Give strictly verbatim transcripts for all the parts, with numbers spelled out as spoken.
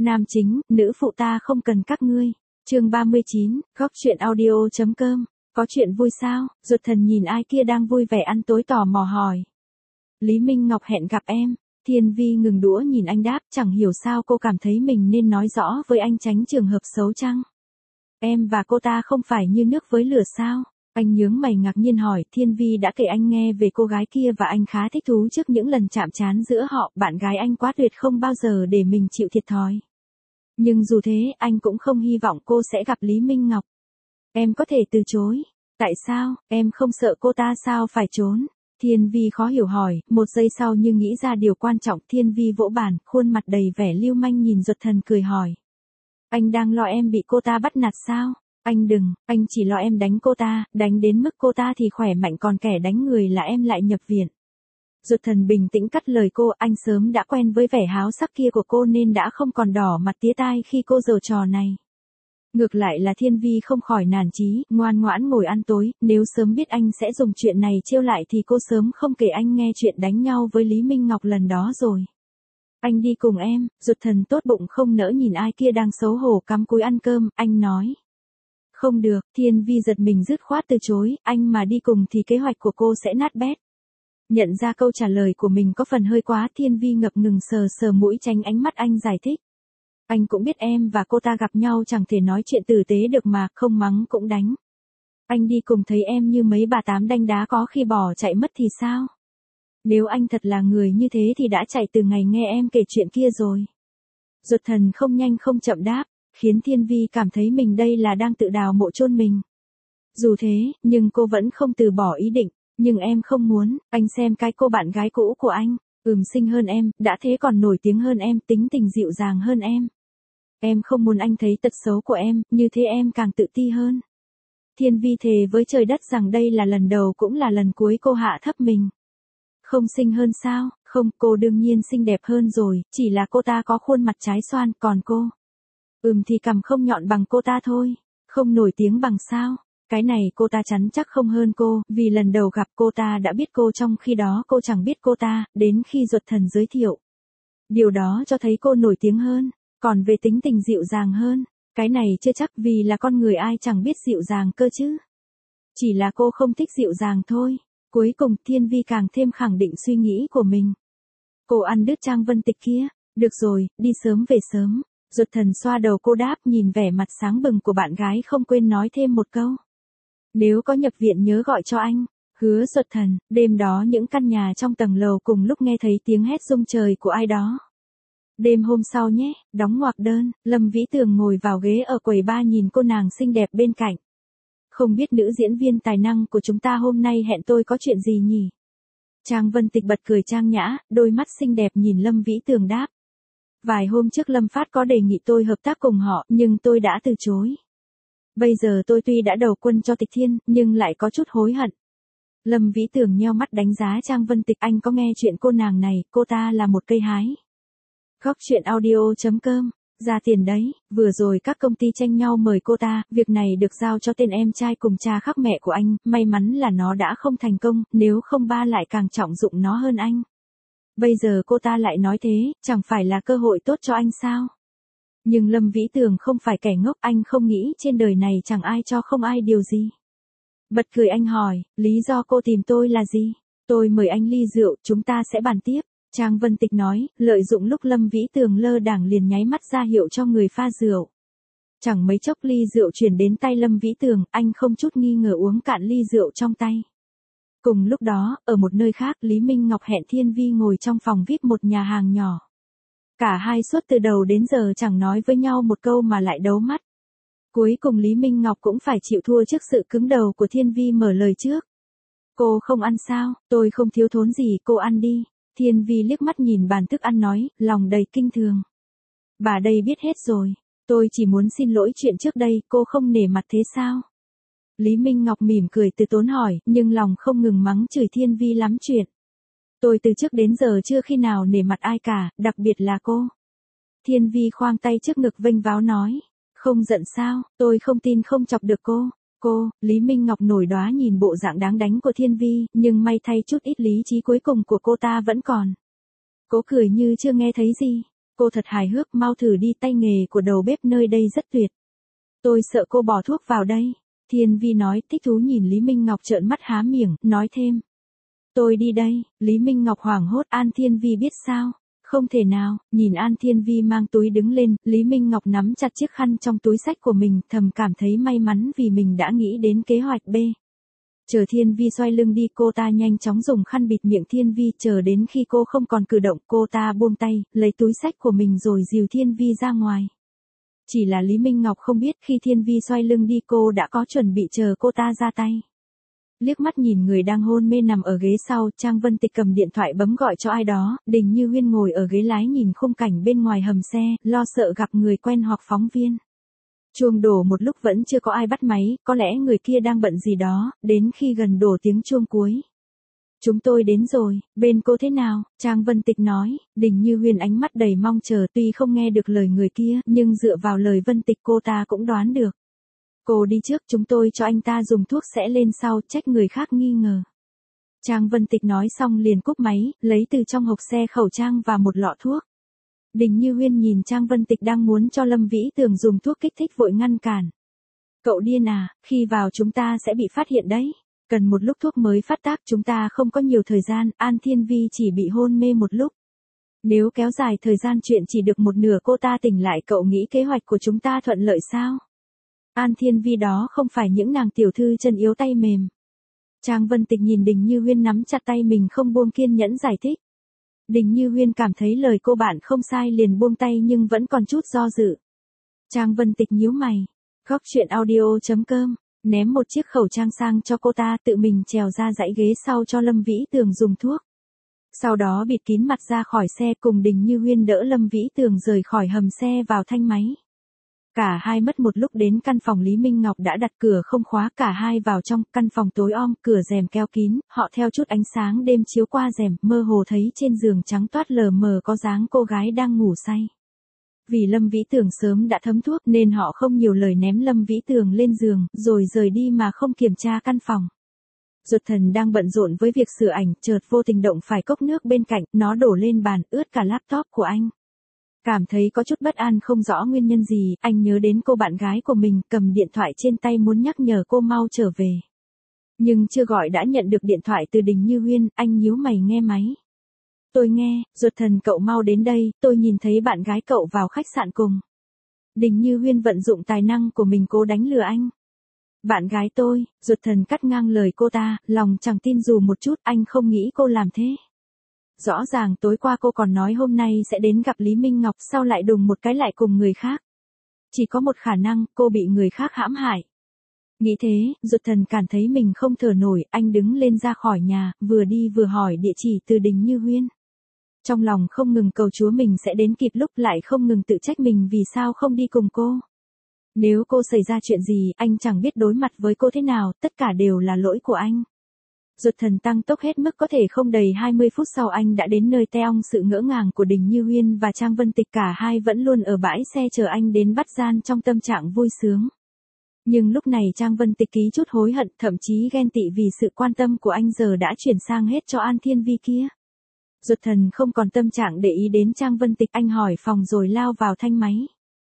Nam chính, nữ phụ ta không cần các ngươi. Chương ba mươi chín, góc truyện audio chấm com. Có chuyện vui sao? Ruột thần nhìn ai kia đang vui vẻ ăn tối tò mò hỏi. Lý Minh Ngọc hẹn gặp em. Thiên Vi ngừng đũa nhìn anh đáp, chẳng hiểu sao cô cảm thấy mình nên nói rõ với anh tránh trường hợp xấu chăng? Em và cô ta không phải như nước với lửa sao? Anh nhướng mày ngạc nhiên hỏi. Thiên Vi đã kể anh nghe về cô gái kia và anh khá thích thú trước những lần chạm trán giữa họ. Bạn gái anh quá tuyệt, không bao giờ để mình chịu thiệt thòi. Nhưng dù thế, anh cũng không hy vọng cô sẽ gặp Lý Minh Ngọc. Em có thể từ chối. Tại sao? Em không sợ cô ta sao phải trốn? Thiên Vi khó hiểu hỏi. Một giây sau như nghĩ ra điều quan trọng, Thiên Vi vỗ bàn, khuôn mặt đầy vẻ lưu manh nhìn Duật Thần cười hỏi. Anh đang lo em bị cô ta bắt nạt sao? Anh đừng, anh chỉ lo em đánh cô ta, đánh đến mức cô ta thì khỏe mạnh, còn kẻ đánh người là em lại nhập viện. Duật Thần bình tĩnh cắt lời cô, anh sớm đã quen với vẻ háo sắc kia của cô nên đã không còn đỏ mặt tía tai khi cô giở trò này. Ngược lại là Thiên Vi không khỏi nản chí, ngoan ngoãn ngồi ăn tối, nếu sớm biết anh sẽ dùng chuyện này trêu lại thì cô sớm không kể anh nghe chuyện đánh nhau với Lý Minh Ngọc lần đó rồi. Anh đi cùng em. Duật Thần tốt bụng không nỡ nhìn ai kia đang xấu hổ cắm cúi ăn cơm, anh nói. Không được. Thiên Vi giật mình dứt khoát từ chối, anh mà đi cùng thì kế hoạch của cô sẽ nát bét. Nhận ra câu trả lời của mình có phần hơi quá, Thiên Vi ngập ngừng sờ sờ mũi tránh ánh mắt anh giải thích. Anh cũng biết em và cô ta gặp nhau chẳng thể nói chuyện tử tế được mà, không mắng cũng đánh. Anh đi cùng thấy em như mấy bà tám đanh đá có khi bỏ chạy mất thì sao? Nếu anh thật là người như thế thì đã chạy từ ngày nghe em kể chuyện kia rồi. Duật Thần không nhanh không chậm đáp, khiến Thiên Vi cảm thấy mình đây là đang tự đào mộ chôn mình. Dù thế, nhưng cô vẫn không từ bỏ ý định. Nhưng em không muốn, anh xem cái cô bạn gái cũ của anh, ừm xinh hơn em, đã thế còn nổi tiếng hơn em, tính tình dịu dàng hơn em. Em không muốn anh thấy tật xấu của em, như thế em càng tự ti hơn. Thiên Vi thề với trời đất rằng đây là lần đầu cũng là lần cuối cô hạ thấp mình. Không xinh hơn sao? Không, cô đương nhiên xinh đẹp hơn rồi, chỉ là cô ta có khuôn mặt trái xoan, còn cô. Ừm thì cằm không nhọn bằng cô ta thôi, không nổi tiếng bằng sao? Cái này cô ta chắn chắc không hơn cô, vì lần đầu gặp cô ta đã biết cô trong khi đó cô chẳng biết cô ta, đến khi Duật Thần giới thiệu. Điều đó cho thấy cô nổi tiếng hơn, còn về tính tình dịu dàng hơn, cái này chưa chắc, vì là con người ai chẳng biết dịu dàng cơ chứ. Chỉ là cô không thích dịu dàng thôi. Cuối cùng Thiên Vi càng thêm khẳng định suy nghĩ của mình. Cô ăn đứt Trang Vân Tịch kia, được rồi, đi sớm về sớm. Duật Thần xoa đầu cô đáp, nhìn vẻ mặt sáng bừng của bạn gái không quên nói thêm một câu. Nếu có nhập viện nhớ gọi cho anh. Hứa Duật Thần. Đêm đó những căn nhà trong tầng lầu cùng lúc nghe thấy tiếng hét rung trời của ai đó. Đêm hôm sau nhé, đóng ngoặc đơn. Lâm Vĩ Tường ngồi vào ghế ở quầy bar nhìn cô nàng xinh đẹp bên cạnh. Không biết nữ diễn viên tài năng của chúng ta hôm nay hẹn tôi có chuyện gì nhỉ? Trang Vân Tịch bật cười trang nhã, đôi mắt xinh đẹp nhìn Lâm Vĩ Tường đáp. Vài hôm trước Lâm Phát có đề nghị tôi hợp tác cùng họ, nhưng tôi đã từ chối. Bây giờ tôi tuy đã đầu quân cho Tịch Thiên, nhưng lại có chút hối hận. Lâm Vĩ Tường nheo mắt đánh giá Trang Vân Tịch, anh có nghe chuyện cô nàng này, cô ta là một cây hái. Góc truyện audio chấm com. Ra tiền đấy, vừa rồi các công ty tranh nhau mời cô ta, việc này được giao cho tên em trai cùng cha khác mẹ của anh, may mắn là nó đã không thành công, nếu không ba lại càng trọng dụng nó hơn anh. Bây giờ cô ta lại nói thế, chẳng phải là cơ hội tốt cho anh sao? Nhưng Lâm Vĩ Tường không phải kẻ ngốc, anh không nghĩ trên đời này chẳng ai cho không ai điều gì. Bật cười anh hỏi, lý do cô tìm tôi là gì? Tôi mời anh ly rượu, chúng ta sẽ bàn tiếp. Trang Vân Tịch nói, lợi dụng lúc Lâm Vĩ Tường lơ đảng liền nháy mắt ra hiệu cho người pha rượu. Chẳng mấy chốc ly rượu chuyển đến tay Lâm Vĩ Tường, anh không chút nghi ngờ uống cạn ly rượu trong tay. Cùng lúc đó, ở một nơi khác, Lý Minh Ngọc hẹn Thiên Vi ngồi trong phòng vi ai pi một nhà hàng nhỏ. Cả hai suốt từ đầu đến giờ chẳng nói với nhau một câu mà lại đấu mắt. Cuối cùng Lý Minh Ngọc cũng phải chịu thua trước sự cứng đầu của Thiên Vi mở lời trước. Cô không ăn sao? Tôi không thiếu thốn gì, cô ăn đi. Thiên Vi liếc mắt nhìn bàn thức ăn nói, lòng đầy kinh thường. Bà đây biết hết rồi. Tôi chỉ muốn xin lỗi chuyện trước đây, cô không nể mặt thế sao? Lý Minh Ngọc mỉm cười từ tốn hỏi, nhưng lòng không ngừng mắng chửi Thiên Vi lắm chuyện. Tôi từ trước đến giờ chưa khi nào nể mặt ai cả, đặc biệt là cô. Thiên Vi khoang tay trước ngực vênh váo nói. Không giận sao, tôi không tin không chọc được cô. Cô, Lý Minh Ngọc nổi đoá nhìn bộ dạng đáng đánh của Thiên Vi, nhưng may thay chút ít lý trí cuối cùng của cô ta vẫn còn. Cô cười như chưa nghe thấy gì. Cô thật hài hước, mau thử đi, tay nghề của đầu bếp nơi đây rất tuyệt. Tôi sợ cô bỏ thuốc vào đây. Thiên Vi nói, thích thú nhìn Lý Minh Ngọc trợn mắt há miệng, nói thêm. Tôi đi đây. Lý Minh Ngọc hoảng hốt, An Thiên Vi biết sao? Không thể nào. Nhìn An Thiên Vi mang túi đứng lên, Lý Minh Ngọc nắm chặt chiếc khăn trong túi xách của mình, thầm cảm thấy may mắn vì mình đã nghĩ đến kế hoạch B. Chờ Thiên Vi xoay lưng đi, cô ta nhanh chóng dùng khăn bịt miệng Thiên Vi, chờ đến khi cô không còn cử động, cô ta buông tay, lấy túi xách của mình rồi dìu Thiên Vi ra ngoài. Chỉ là Lý Minh Ngọc không biết khi Thiên Vi xoay lưng đi cô đã có chuẩn bị chờ cô ta ra tay. Liếc mắt nhìn người đang hôn mê nằm ở ghế sau, Trang Vân Tịch cầm điện thoại bấm gọi cho ai đó, Đình Như Huyên ngồi ở ghế lái nhìn khung cảnh bên ngoài hầm xe, lo sợ gặp người quen hoặc phóng viên. Chuông đổ một lúc vẫn chưa có ai bắt máy, có lẽ người kia đang bận gì đó, đến khi gần đổ tiếng chuông cuối. Chúng tôi đến rồi, bên cô thế nào? Trang Vân Tịch nói. Đình Như Huyên ánh mắt đầy mong chờ, tuy không nghe được lời người kia, nhưng dựa vào lời Vân Tịch cô ta cũng đoán được. Cô đi trước, chúng tôi cho anh ta dùng thuốc sẽ lên sau, trách người khác nghi ngờ. Trang Vân Tịch nói xong liền cúp máy, lấy từ trong hộp xe khẩu trang và một lọ thuốc. Đình Như Huyên nhìn Trang Vân Tịch đang muốn cho Lâm Vĩ Tường dùng thuốc kích thích vội ngăn cản. Cậu điên à, khi vào chúng ta sẽ bị phát hiện đấy. Cần một lúc thuốc mới phát tác, chúng ta không có nhiều thời gian, An Thiên Vi chỉ bị hôn mê một lúc. Nếu kéo dài thời gian chuyện chỉ được một nửa cô ta tỉnh lại, cậu nghĩ kế hoạch của chúng ta thuận lợi sao? An Thiên Vi đó không phải những nàng tiểu thư chân yếu tay mềm. Trang Vân Tịch nhìn Đình Như Huyên nắm chặt tay mình không buông, kiên nhẫn giải thích. Đình Như Huyên cảm thấy lời cô bạn không sai liền buông tay nhưng vẫn còn chút do dự. Trang Vân Tịch nhíu mày. Góc truyện audio chấm com, ném một chiếc khẩu trang sang cho cô ta, tự mình trèo ra dãy ghế sau cho Lâm Vĩ Tường dùng thuốc. Sau đó bịt kín mặt ra khỏi xe cùng Đình Như Huyên đỡ Lâm Vĩ Tường rời khỏi hầm xe vào thanh máy. Cả hai mất một lúc đến căn phòng Lý Minh Ngọc đã đặt cửa không khóa, cả hai vào trong, căn phòng tối om, cửa rèm keo kín, họ theo chút ánh sáng đêm chiếu qua rèm, mơ hồ thấy trên giường trắng toát lờ mờ có dáng cô gái đang ngủ say. Vì Lâm Vĩ Tường sớm đã thấm thuốc nên họ không nhiều lời ném Lâm Vĩ Tường lên giường, rồi rời đi mà không kiểm tra căn phòng. Duật Thần đang bận rộn với việc sửa ảnh, chợt vô tình động phải cốc nước bên cạnh, nó đổ lên bàn, ướt cả laptop của anh. Cảm thấy có chút bất an không rõ nguyên nhân gì, anh nhớ đến cô bạn gái của mình, cầm điện thoại trên tay muốn nhắc nhở cô mau trở về. Nhưng chưa gọi đã nhận được điện thoại từ Đình Như Huyên, anh nhíu mày nghe máy. Tôi nghe, Duật Thần cậu mau đến đây, tôi nhìn thấy bạn gái cậu vào khách sạn cùng. Đình Như Huyên vận dụng tài năng của mình cố đánh lừa anh. Bạn gái tôi, Duật Thần cắt ngang lời cô ta, lòng chẳng tin dù một chút, anh không nghĩ cô làm thế. Rõ ràng tối qua cô còn nói hôm nay sẽ đến gặp Lý Minh Ngọc, sao lại đùng một cái lại cùng người khác. Chỉ có một khả năng, cô bị người khác hãm hại. Nghĩ thế, Duật Thần cảm thấy mình không thở nổi, anh đứng lên ra khỏi nhà, vừa đi vừa hỏi địa chỉ từ Đình Như Huyên. Trong lòng không ngừng cầu Chúa mình sẽ đến kịp lúc, lại không ngừng tự trách mình vì sao không đi cùng cô. Nếu cô xảy ra chuyện gì, anh chẳng biết đối mặt với cô thế nào, tất cả đều là lỗi của anh. Duật Thần tăng tốc hết mức có thể, không đầy hai mươi phút sau anh đã đến nơi teong. Sự ngỡ ngàng của Đình Như Huyên và Trang Vân Tịch, cả hai vẫn luôn ở bãi xe chờ anh đến bắt gian trong tâm trạng vui sướng. Nhưng lúc này Trang Vân Tịch ký chút hối hận, thậm chí ghen tị vì sự quan tâm của anh giờ đã chuyển sang hết cho An Thiên Vi kia. Duật Thần không còn tâm trạng để ý đến Trang Vân Tịch, anh hỏi phòng rồi lao vào thanh máy.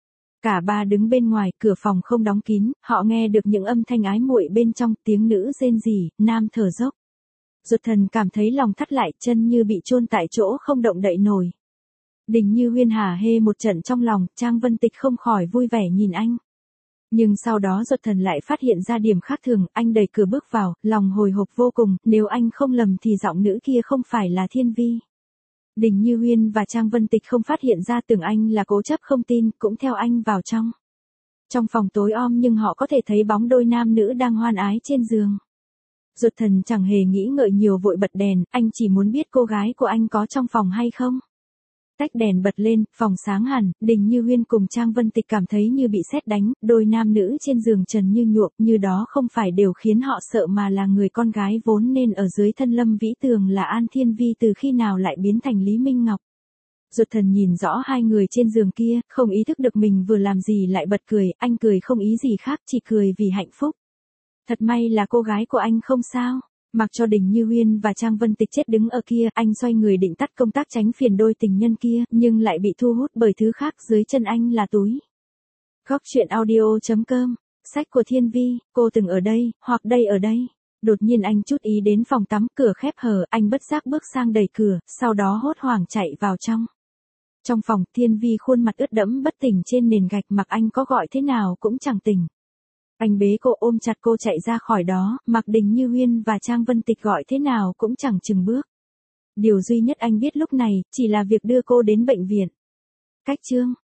Cả ba đứng bên ngoài, cửa phòng không đóng kín, họ nghe được những âm thanh ái muội bên trong, tiếng nữ rên rỉ, nam thở dốc. Duật Thần cảm thấy lòng thắt lại, chân như bị chôn tại chỗ không động đậy nổi. Đình Như Huyên hả hê một trận trong lòng, Trang Vân Tịch không khỏi vui vẻ nhìn anh. Nhưng sau đó Duật Thần lại phát hiện ra điểm khác thường, anh đẩy cửa bước vào, lòng hồi hộp vô cùng, nếu anh không lầm thì giọng nữ kia không phải là Thiên Vi. Đình Như Huyên và Trang Vân Tịch không phát hiện ra, tưởng anh là cố chấp không tin, cũng theo anh vào trong. Trong phòng tối om nhưng họ có thể thấy bóng đôi nam nữ đang hoan ái trên giường. Duật Thần chẳng hề nghĩ ngợi nhiều vội bật đèn, anh chỉ muốn biết cô gái của anh có trong phòng hay không. Tách đèn bật lên, phòng sáng hẳn, Đình Như Huyên cùng Trang Vân Tịch cảm thấy như bị sét đánh, đôi nam nữ trên giường trần như nhuộm, như đó không phải đều khiến họ sợ mà là người con gái vốn nên ở dưới thân Lâm Vĩ Tường là An Thiên Vi từ khi nào lại biến thành Lý Minh Ngọc. Duật Thần nhìn rõ hai người trên giường kia, không ý thức được mình vừa làm gì lại bật cười, anh cười không ý gì khác, chỉ cười vì hạnh phúc. Thật may là cô gái của anh không sao. Mặc cho Đình Như Huyên và Trang Vân Tịch chết đứng ở kia, anh xoay người định tắt công tắc tránh phiền đôi tình nhân kia, nhưng lại bị thu hút bởi thứ khác dưới chân anh là túi. Góc truyện audio chấm com, sách của Thiên Vi, cô từng ở đây, hoặc đây ở đây. Đột nhiên anh chút ý đến phòng tắm, cửa khép hờ, anh bất giác bước sang đẩy cửa, sau đó hốt hoảng chạy vào trong. Trong phòng, Thiên Vi khuôn mặt ướt đẫm bất tỉnh trên nền gạch, mặc anh có gọi thế nào cũng chẳng tỉnh. Anh bế cô, ôm chặt cô chạy ra khỏi đó, mặc Đình Như Huyên và Trang Vân Tịch gọi thế nào cũng chẳng chừng bước. Điều duy nhất anh biết lúc này, chỉ là việc đưa cô đến bệnh viện. Cách chương